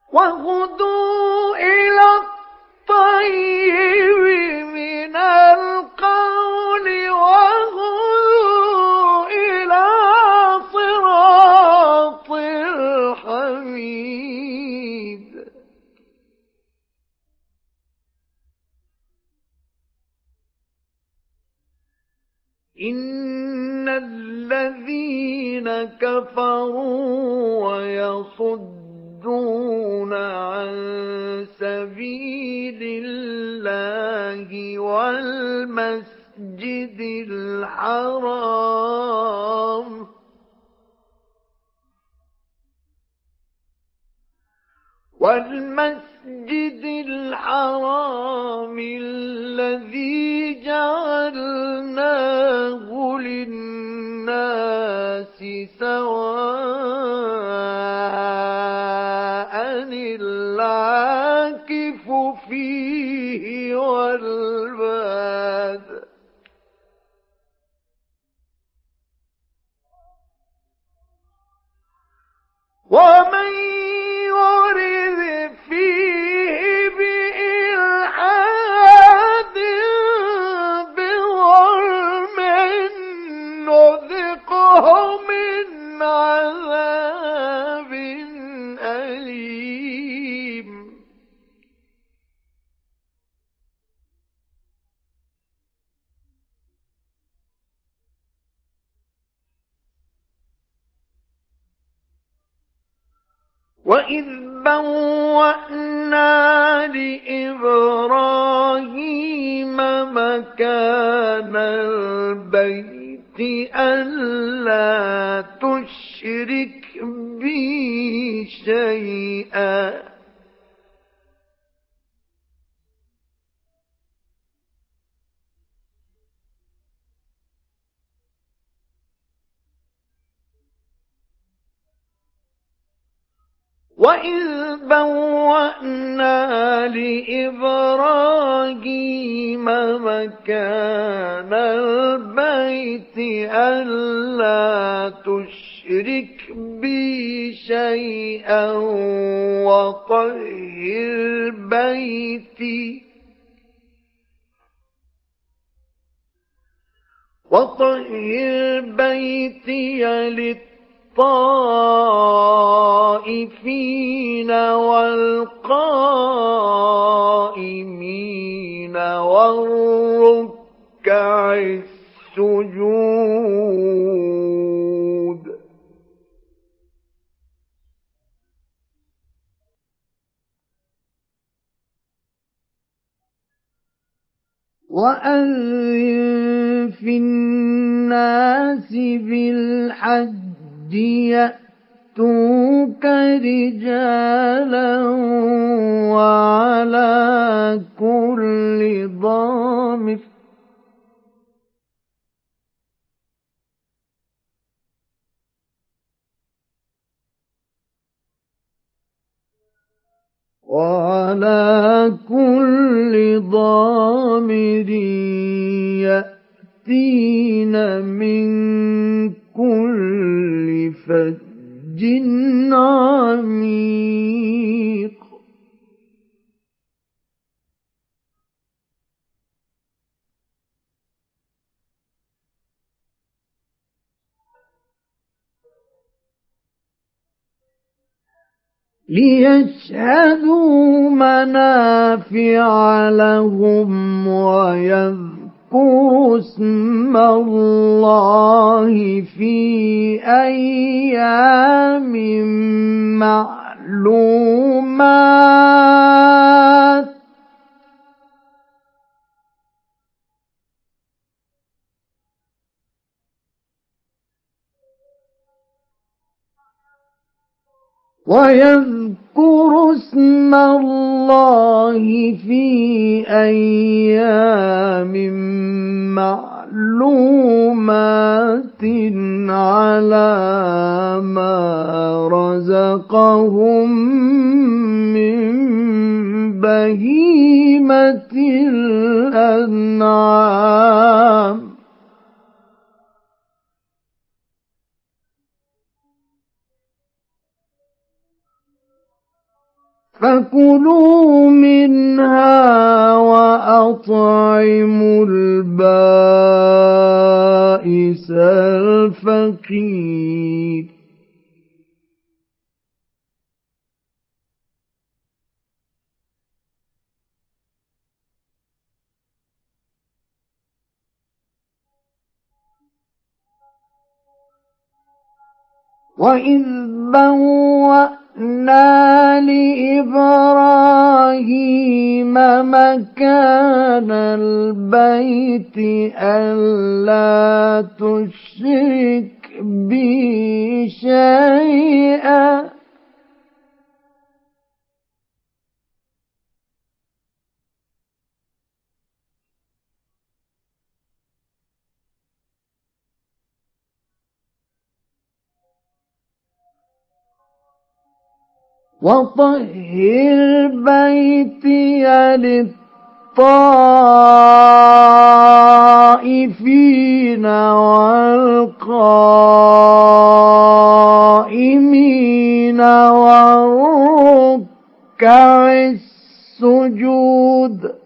وهدوا إلى الطيب من القول وهدوا إلى صراط الحميد. إن الذين كفروا ويصدون عن سبيل الله والمسجد الحرام الذي جعلناه للناس سواء العاكف فيه والباد. ومن يرد فيه بإلحاد بظلم نذقه من عذاب أليم. وإذ بوأنا لإبراهيم مكان البيت ألا تشرك بي شيئا وإذ بوأنا لإبراهيم مكان البيت ألا تشرك بي شيئا وطهر بيتي للطائفين والقائمين والركع السجود. وأذن في الناس بالحج يأتوك رجالا وعلى كل ضامر يأتين من كل فج عميق. ليشهدوا منافع لهم ويذكروا اسم الله في أيام معلومات ويذكروا اسم الله في أيام معلومات على ما رزقهم من بهيمة الأنعام. فكلوا منها وأطعموا البائس الفقير وإذ بوأنا لإبراهيم مكان البيت ألا تشرك بي شيئا وطهر بيتي للطائفين والقائمين والركع السجود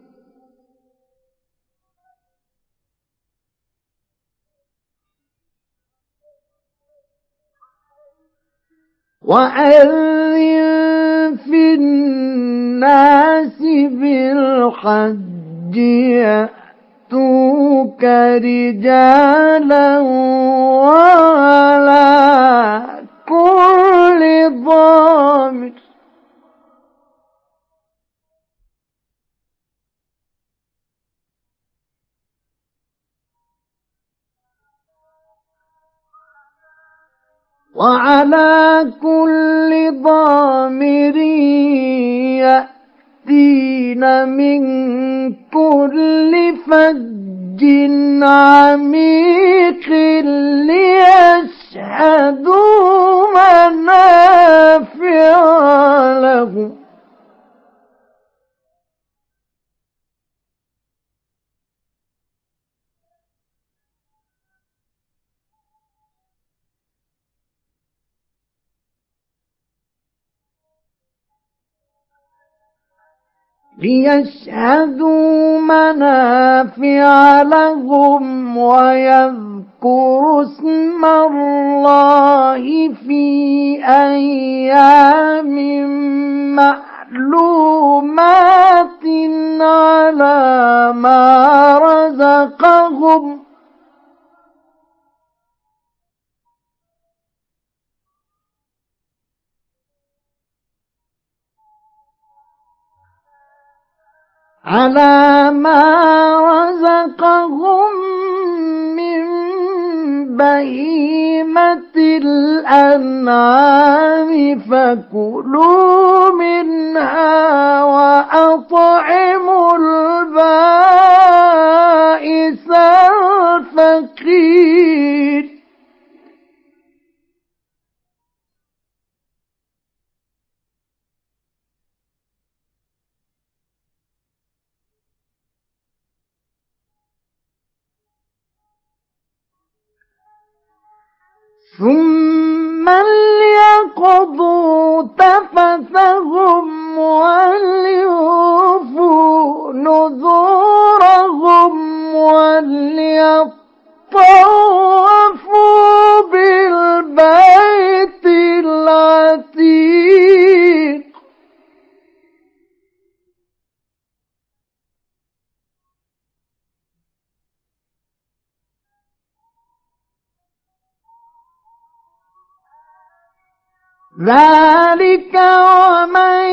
وأذن في الناس بالحج يأتوك رجالا وعلى كل ضامر يأتين من كل فج عميق ليشهدوا منافع لهم ويذكروا اسم الله في أيام معلومات على ما رزقهم من بهيمة الأنعام فكلوا منها وأطعموا البائس الفقير ثم ليقضوا تفثهم وليوفوا نذورهم وليطوفوا بالبيت العتيق ذلك ومن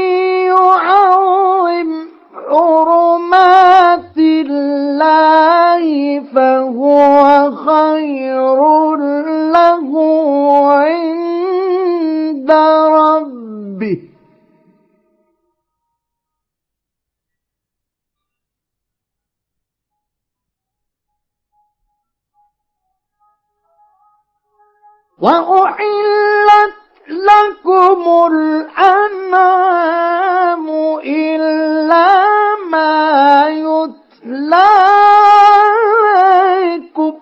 يعظم حرمات الله فهو خير له عند ربه وأحلت لكم الأنعام إلا ما يتلى عليكم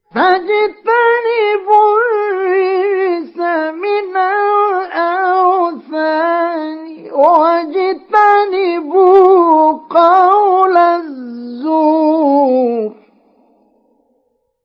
فاجتنبوا الرجس من الأوثان